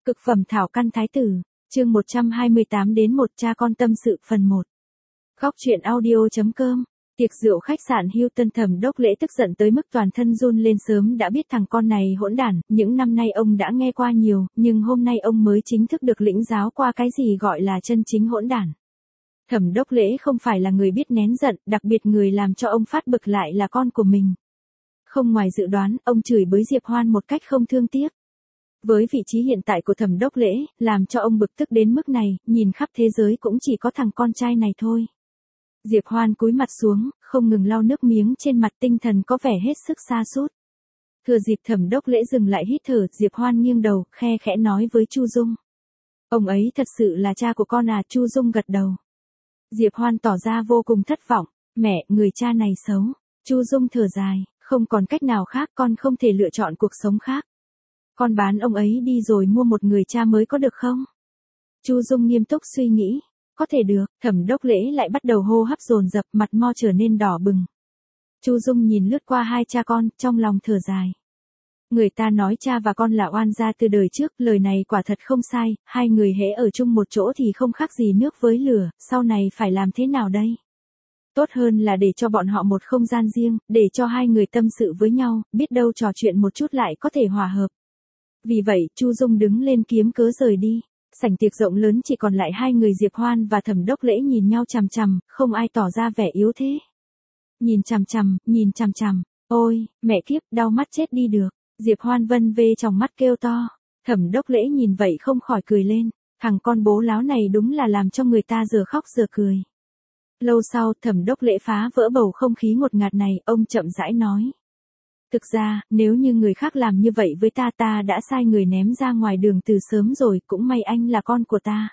Cực phẩm thảo căn thái tử, chương 128 đến một cha con tâm sự phần 1. Góc truyện audio.com. Tiệc rượu khách sạn Hilton, Thẩm Đốc Lễ tức giận tới mức toàn thân run lên, sớm đã biết thằng con này hỗn đản, những năm nay ông đã nghe qua nhiều, nhưng hôm nay ông mới chính thức được lĩnh giáo qua cái gì gọi là chân chính hỗn đản. Thẩm Đốc Lễ không phải là người biết nén giận, đặc biệt người làm cho ông phát bực lại là con của mình. Không ngoài dự đoán, ông chửi bới Diệp Hoan một cách không thương tiếc. Với vị trí hiện tại của Thẩm Đốc Lễ, làm cho ông bực tức đến mức này, nhìn khắp thế giới cũng chỉ có thằng con trai này thôi. Diệp Hoan cúi mặt xuống, không ngừng lau nước miếng trên mặt, tinh thần có vẻ hết sức sa sút. Thừa dịp Thẩm Đốc Lễ dừng lại hít thở, Diệp Hoan nghiêng đầu, khe khẽ nói với Chu Dung. Ông ấy thật sự là cha của con à? Chu Dung gật đầu. Diệp Hoan tỏ ra vô cùng thất vọng. Mẹ, người cha này xấu. Chu Dung thở dài, không còn cách nào khác, con không thể lựa chọn cuộc sống khác. Con bán ông ấy đi rồi mua một người cha mới có được không? Chu Dung nghiêm túc suy nghĩ. Có thể được. Thẩm Đốc Lễ lại bắt đầu hô hấp dồn dập, mặt mo trở nên đỏ bừng. Chu Dung nhìn lướt qua hai cha con, trong lòng thở dài. Người ta nói cha và con là oan gia từ đời trước, lời này quả thật không sai, hai người hễ ở chung một chỗ thì không khác gì nước với lửa, sau này phải làm thế nào đây? Tốt hơn là để cho bọn họ một không gian riêng, để cho hai người tâm sự với nhau, biết đâu trò chuyện một chút lại có thể hòa hợp. Vì vậy, Chu Dung đứng lên kiếm cớ rời đi. Sảnh tiệc rộng lớn chỉ còn lại hai người Diệp Hoan và Thẩm Đốc Lễ nhìn nhau chằm chằm, không ai tỏ ra vẻ yếu thế. Nhìn chằm chằm, ôi, mẹ kiếp, đau mắt chết đi được. Diệp Hoan vân vê trong mắt kêu to. Thẩm Đốc Lễ nhìn vậy không khỏi cười lên. Thằng con bố láo này đúng là làm cho người ta giờ khóc giờ cười. Lâu sau, Thẩm Đốc Lễ phá vỡ bầu không khí ngột ngạt này, ông chậm rãi nói. Thực ra, nếu như người khác làm như vậy với ta, ta đã sai người ném ra ngoài đường từ sớm rồi, cũng may anh là con của ta.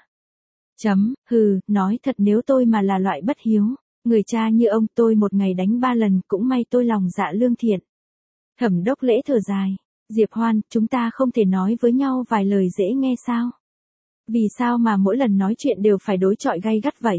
Nói thật, nếu tôi mà là loại bất hiếu, người cha như ông, tôi một ngày đánh 3 lần, cũng may tôi lòng dạ lương thiện. Thẩm Đốc Lễ thở dài. Diệp Hoan, chúng ta không thể nói với nhau vài lời dễ nghe sao? Vì sao mà mỗi lần nói chuyện đều phải đối chọi gay gắt vậy?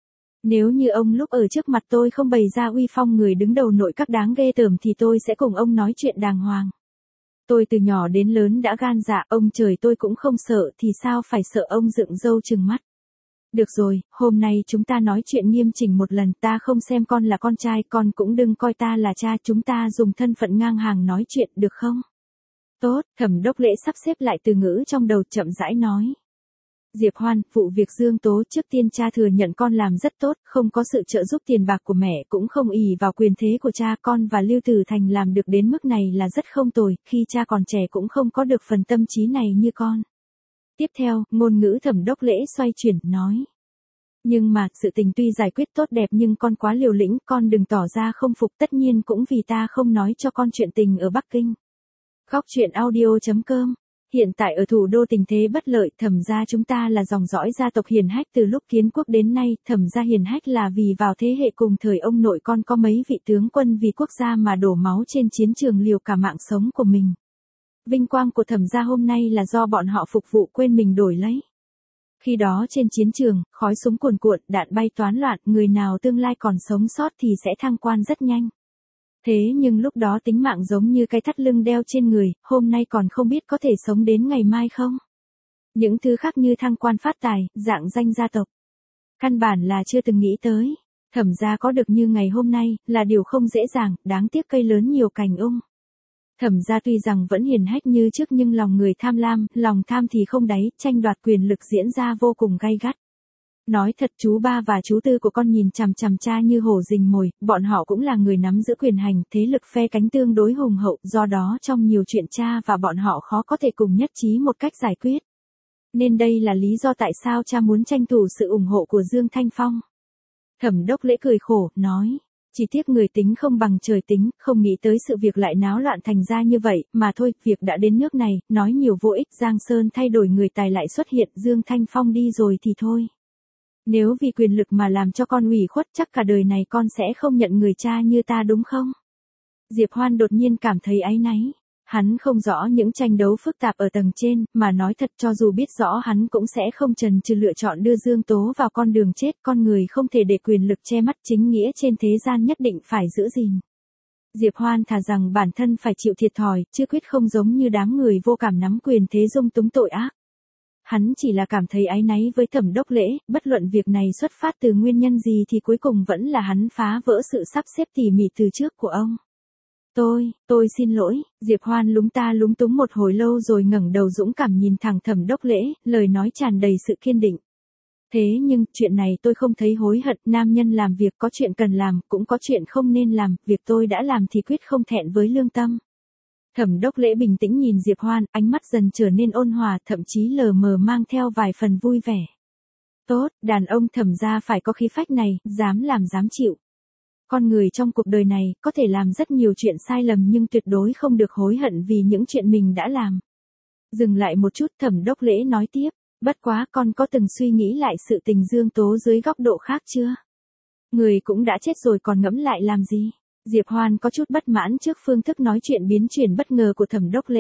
Nếu như ông lúc ở trước mặt tôi không bày ra uy phong người đứng đầu nội các đáng ghê tởm thì tôi sẽ cùng ông nói chuyện đàng hoàng. Tôi từ nhỏ đến lớn đã gan dạ, ông trời tôi cũng không sợ thì sao phải sợ ông dựng râu trừng mắt. Được rồi, hôm nay chúng ta nói chuyện nghiêm chỉnh một lần, ta không xem con là con trai, con cũng đừng coi ta là cha, chúng ta dùng thân phận ngang hàng nói chuyện được không? Tốt, Thẩm Đốc Lễ sắp xếp lại từ ngữ trong đầu, chậm rãi nói. Diệp Hoan, vụ việc Dương Tố, trước tiên cha thừa nhận con làm rất tốt, không có sự trợ giúp tiền bạc của mẹ, cũng không ỷ vào quyền thế của cha, con và Lưu Tử Thành làm được đến mức này là rất không tồi, khi cha còn trẻ cũng không có được phần tâm trí này như con. Tiếp theo, ngôn ngữ Thẩm Đốc Lễ xoay chuyển, nói. Nhưng mà, sự tình tuy giải quyết tốt đẹp nhưng con quá liều lĩnh, con đừng tỏ ra không phục, tất nhiên cũng vì ta không nói cho con chuyện tình ở Bắc Kinh. Góc truyện audio.com. Hiện tại ở thủ đô tình thế bất lợi, Thẩm gia chúng ta là dòng dõi gia tộc hiền hách từ lúc kiến quốc đến nay, Thẩm gia hiền hách là vì vào thế hệ cùng thời ông nội con có mấy vị tướng quân vì quốc gia mà đổ máu trên chiến trường liều cả mạng sống của mình. Vinh quang của Thẩm gia hôm nay là do bọn họ phục vụ quên mình đổi lấy. Khi đó trên chiến trường, khói súng cuồn cuộn, đạn bay toán loạn, người nào tương lai còn sống sót thì sẽ thăng quan rất nhanh. Thế nhưng lúc đó tính mạng giống như cái thắt lưng đeo trên người, hôm nay còn không biết có thể sống đến ngày mai không. Những thứ khác như thăng quan phát tài, dạng danh gia tộc. Căn bản là chưa từng nghĩ tới. Thẩm gia có được như ngày hôm nay, là điều không dễ dàng, đáng tiếc cây lớn nhiều cành ung. Thẩm gia tuy rằng vẫn hiền hách như trước nhưng lòng người tham lam, lòng tham thì không đáy, tranh đoạt quyền lực diễn ra vô cùng gay gắt. Nói thật, chú ba và chú tư của con nhìn chằm chằm cha như hổ rình mồi, bọn họ cũng là người nắm giữ quyền hành, thế lực phe cánh tương đối hùng hậu, do đó trong nhiều chuyện cha và bọn họ khó có thể cùng nhất trí một cách giải quyết. Nên đây là lý do tại sao cha muốn tranh thủ sự ủng hộ của Dương Thanh Phong. Thẩm Đốc Lễ cười khổ, nói. Chỉ tiếc người tính không bằng trời tính, không nghĩ tới sự việc lại náo loạn thành ra như vậy, mà thôi, việc đã đến nước này, nói nhiều vô ích, Giang Sơn thay đổi người tài lại xuất hiện, Dương Thanh Phong đi rồi thì thôi. Nếu vì quyền lực mà làm cho con ủy khuất, chắc cả đời này con sẽ không nhận người cha như ta đúng không? Diệp Hoan đột nhiên cảm thấy áy náy. Hắn không rõ những tranh đấu phức tạp ở tầng trên, mà nói thật cho dù biết rõ hắn cũng sẽ không chần chừ lựa chọn đưa Dương Tố vào con đường chết, con người không thể để quyền lực che mắt chính nghĩa trên thế gian nhất định phải giữ gìn. Diệp Hoan thà rằng bản thân phải chịu thiệt thòi, chứ quyết không giống như đám người vô cảm nắm quyền thế dung túng tội ác. hắn chỉ là cảm thấy áy náy với Thẩm Đốc Lễ, bất luận việc này xuất phát từ nguyên nhân gì thì cuối cùng vẫn là hắn phá vỡ sự sắp xếp tỉ mỉ từ trước của ông. Tôi xin lỗi, Diệp Hoan lúng ta lúng túng một hồi lâu rồi ngẩng đầu dũng cảm nhìn thẳng Thẩm Đốc Lễ, lời nói tràn đầy sự kiên định. Thế nhưng, chuyện này tôi không thấy hối hận, nam nhân làm việc có chuyện cần làm, cũng có chuyện không nên làm, việc tôi đã làm thì quyết không thẹn với lương tâm. Thẩm Đốc Lễ bình tĩnh nhìn Diệp Hoan, ánh mắt dần trở nên ôn hòa, thậm chí lờ mờ mang theo vài phần vui vẻ. Tốt, đàn ông Thẩm gia phải có khí phách này, dám làm dám chịu. Con người trong cuộc đời này, có thể làm rất nhiều chuyện sai lầm nhưng tuyệt đối không được hối hận vì những chuyện mình đã làm. Dừng lại một chút, Thẩm Đốc Lễ nói tiếp, bất quá con có từng suy nghĩ lại sự tình Dương Tố dưới góc độ khác chưa? Người cũng đã chết rồi còn ngẫm lại làm gì? Diệp Hoan có chút bất mãn trước phương thức nói chuyện biến chuyển bất ngờ của Thẩm Đốc Lễ.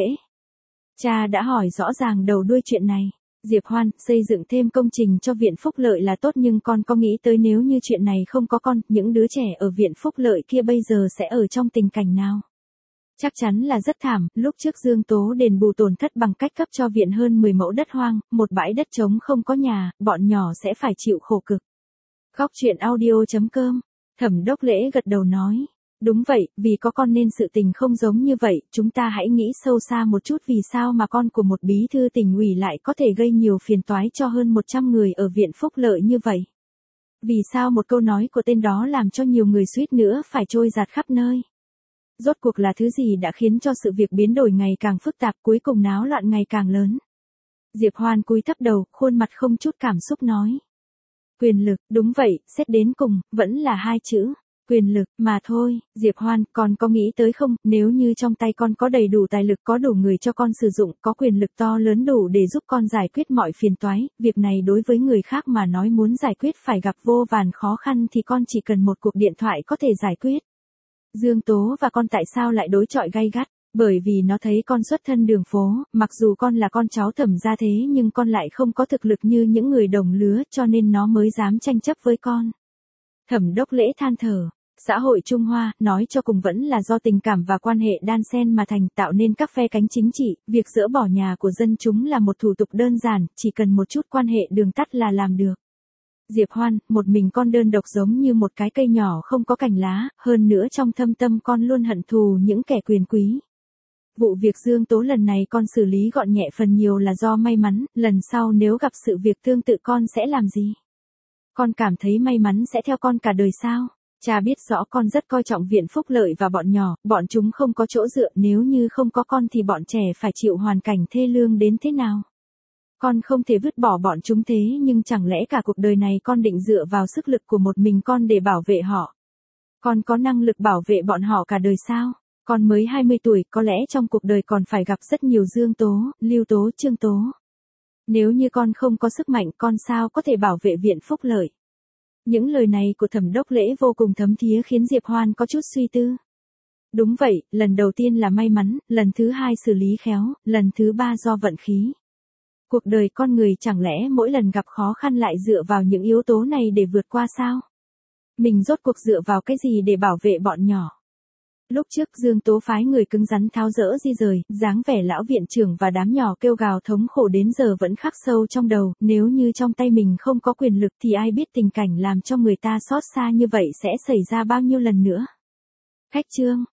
Cha đã hỏi rõ ràng đầu đuôi chuyện này. Diệp Hoan, xây dựng thêm công trình cho viện phúc lợi là tốt nhưng con có nghĩ tới nếu như chuyện này không có con, những đứa trẻ ở viện phúc lợi kia bây giờ sẽ ở trong tình cảnh nào? Chắc chắn là rất thảm, lúc trước Dương Tố đền bù tổn thất bằng cách cấp cho viện hơn 10 mẫu đất hoang, một bãi đất trống không có nhà, bọn nhỏ sẽ phải chịu khổ cực. Góc truyện audio.com, Thẩm Đốc Lễ gật đầu nói. Đúng vậy, vì có con nên sự tình không giống như vậy, chúng ta hãy nghĩ sâu xa một chút vì sao mà con của một bí thư tỉnh ủy lại có thể gây nhiều phiền toái cho hơn 100 người ở viện phúc lợi như vậy. Vì sao một câu nói của tên đó làm cho nhiều người suýt nữa phải trôi dạt khắp nơi. Rốt cuộc là thứ gì đã khiến cho sự việc biến đổi ngày càng phức tạp cuối cùng náo loạn ngày càng lớn. Diệp Hoan cúi thấp đầu, khuôn mặt không chút cảm xúc nói. Quyền lực, đúng vậy, xét đến cùng, vẫn là hai chữ. Quyền lực, mà thôi, Diệp Hoan, con có nghĩ tới không, nếu như trong tay con có đầy đủ tài lực có đủ người cho con sử dụng, có quyền lực to lớn đủ để giúp con giải quyết mọi phiền toái, việc này đối với người khác mà nói muốn giải quyết phải gặp vô vàn khó khăn thì con chỉ cần một cuộc điện thoại có thể giải quyết. Dương Tố và con tại sao lại đối chọi gay gắt? Bởi vì nó thấy con xuất thân đường phố, mặc dù con là con cháu Thẩm gia thế nhưng con lại không có thực lực như những người đồng lứa cho nên nó mới dám tranh chấp với con. Thẩm Đốc Lễ than thở. Xã hội Trung Hoa, nói cho cùng vẫn là do tình cảm và quan hệ đan xen mà thành tạo nên các phe cánh chính trị, việc dỡ bỏ nhà của dân chúng là một thủ tục đơn giản, chỉ cần một chút quan hệ đường tắt là làm được. Diệp Hoan, một mình con đơn độc giống như một cái cây nhỏ không có cành lá, hơn nữa trong thâm tâm con luôn hận thù những kẻ quyền quý. Vụ việc Dương Tố lần này con xử lý gọn nhẹ phần nhiều là do may mắn, lần sau nếu gặp sự việc tương tự con sẽ làm gì? Con cảm thấy may mắn sẽ theo con cả đời sao? Cha biết rõ con rất coi trọng viện phúc lợi và bọn nhỏ, bọn chúng không có chỗ dựa, nếu như không có con thì bọn trẻ phải chịu hoàn cảnh thê lương đến thế nào. Con không thể vứt bỏ bọn chúng thế nhưng chẳng lẽ cả cuộc đời này con định dựa vào sức lực của một mình con để bảo vệ họ. Con có năng lực bảo vệ bọn họ cả đời sao? Con mới 20 tuổi, có lẽ trong cuộc đời còn phải gặp rất nhiều Dương Tố, Lưu Tố, Trương Tố. Nếu như con không có sức mạnh con sao có thể bảo vệ viện phúc lợi. Những lời này của Thẩm Đốc Lễ vô cùng thấm thía khiến Diệp Hoan có chút suy tư. Đúng vậy, lần đầu tiên là may mắn, lần thứ hai xử lý khéo, lần thứ ba do vận khí. Cuộc đời con người chẳng lẽ mỗi lần gặp khó khăn lại dựa vào những yếu tố này để vượt qua sao? Mình rốt cuộc dựa vào cái gì để bảo vệ bọn nhỏ? Lúc trước Dương Tố phái người cứng rắn tháo dỡ di rời, dáng vẻ lão viện trưởng và đám nhỏ kêu gào thống khổ đến giờ vẫn khắc sâu trong đầu, nếu như trong tay mình không có quyền lực thì ai biết tình cảnh làm cho người ta xót xa như vậy sẽ xảy ra bao nhiêu lần nữa. Khách chương